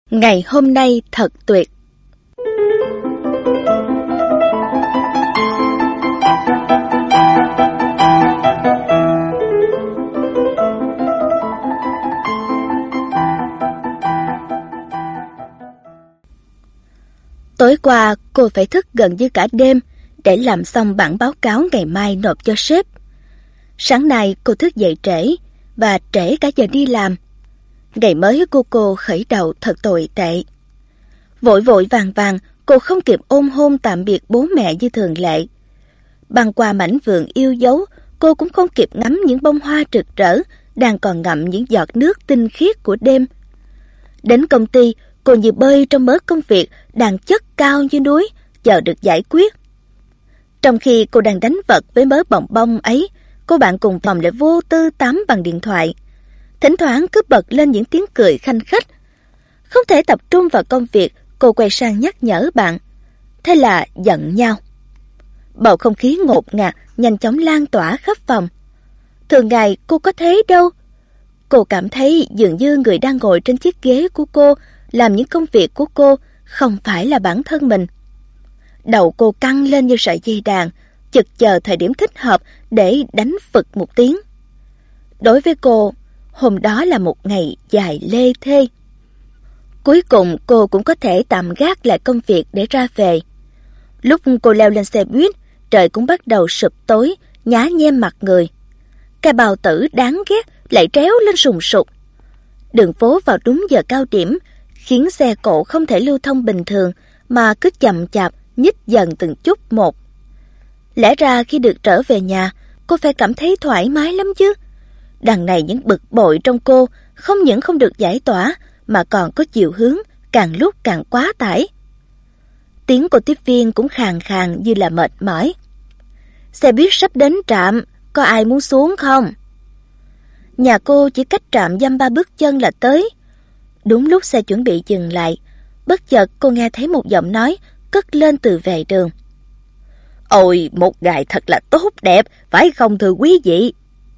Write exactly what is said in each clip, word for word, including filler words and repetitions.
Ngày hôm nay thật tuyệt. Tối qua cô phải thức gần như cả đêm để làm xong bản báo cáo ngày mai nộp cho sếp. Sáng nay cô thức dậy trễ và trễ cả giờ đi làm. Ngày mới của cô khởi đầu thật tồi tệ. Vội vội vàng vàng, cô không kịp ôm hôn tạm biệt bố mẹ như thường lệ. Băng qua mảnh vườn yêu dấu, cô cũng không kịp ngắm những bông hoa rực rỡ đang còn ngậm những giọt nước tinh khiết của đêm. Đến công ty, cô như bơi trong mớ công việc đang chất cao như núi, chờ được giải quyết. Trong khi cô đang đánh vật với mớ bồng bông ấy, cô bạn cùng phòng lại vô tư tám bằng điện thoại. Thỉnh thoảng cứ bật lên những tiếng cười khanh khách. Không thể tập trung vào công việc, cô quay sang nhắc nhở bạn. Thế là giận nhau. Bầu không khí ngột ngạt nhanh chóng lan tỏa khắp phòng. Thường ngày cô có thế đâu. Cô cảm thấy dường như người đang ngồi trên chiếc ghế của cô, làm những công việc của cô, không phải là bản thân mình. Đầu cô căng lên như sợi dây đàn, chực chờ thời điểm thích hợp để đánh phực một tiếng. Đối với cô, hôm đó là một ngày dài lê thê. Cuối cùng cô cũng có thể tạm gác lại công việc để ra về. Lúc cô leo lên xe buýt, trời cũng bắt đầu sụp tối, nhá nhem mặt người. Cái bào tử đáng ghét lại tréo lên sùng sục. Đường phố vào đúng giờ cao điểm khiến xe cộ không thể lưu thông bình thường mà cứ chậm chạp nhích dần từng chút một. Lẽ ra khi được trở về nhà, cô phải cảm thấy thoải mái lắm chứ. Đằng này những bực bội trong cô không những không được giải tỏa mà còn có chiều hướng càng lúc càng quá tải. Tiếng của tiếp viên cũng khàn khàn như là mệt mỏi. Xe buýt sắp đến trạm, có ai muốn xuống không? Nhà cô chỉ cách trạm dăm ba bước chân là tới. Đúng lúc xe chuẩn bị dừng lại, bất chợt cô nghe thấy một giọng nói cất lên từ vệ đường. Ôi, một ngày thật là tốt đẹp, phải không thưa quý vị?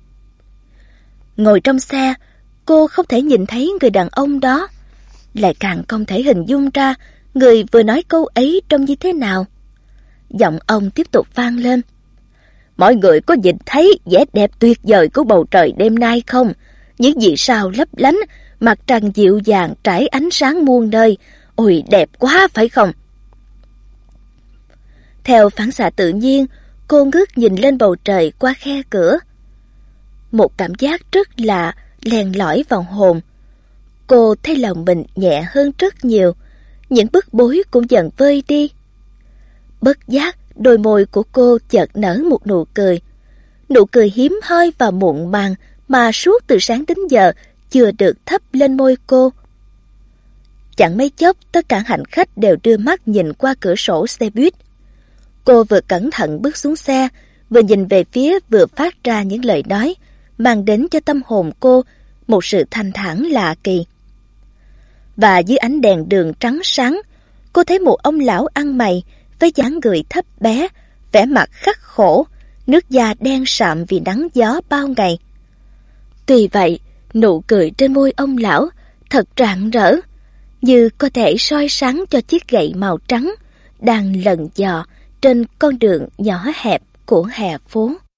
Ngồi trong xe, cô không thể nhìn thấy người đàn ông đó, lại càng không thể hình dung ra người vừa nói câu ấy trông như thế nào. Giọng ông tiếp tục vang lên. Mọi người có nhìn thấy vẻ đẹp tuyệt vời của bầu trời đêm nay không? Những vì sao lấp lánh, mặt trăng dịu dàng trải ánh sáng muôn nơi. Ôi, đẹp quá phải không? Theo phản xạ tự nhiên, cô ngước nhìn lên bầu trời qua khe cửa. Một cảm giác rất lạ len lỏi vào hồn. Cô thấy lòng mình nhẹ hơn rất nhiều, những bức bối cũng dần vơi đi. Bất giác, đôi môi của cô chợt nở một nụ cười. Nụ cười hiếm hoi và muộn màng mà suốt từ sáng đến giờ chưa được thắp lên môi cô. Chẳng mấy chốc, tất cả hành khách đều đưa mắt nhìn qua cửa sổ xe buýt. Cô vừa cẩn thận bước xuống xe, vừa nhìn về phía vừa phát ra những lời nói, mang đến cho tâm hồn cô một sự thanh thản lạ kỳ. Và dưới ánh đèn đường trắng sáng, cô thấy một ông lão ăn mày với dáng người thấp bé, vẻ mặt khắc khổ, nước da đen sạm vì nắng gió bao ngày. Tuy vậy, nụ cười trên môi ông lão thật rạng rỡ, như có thể soi sáng cho chiếc gậy màu trắng đang lần dò trên con đường nhỏ hẹp của hè phố.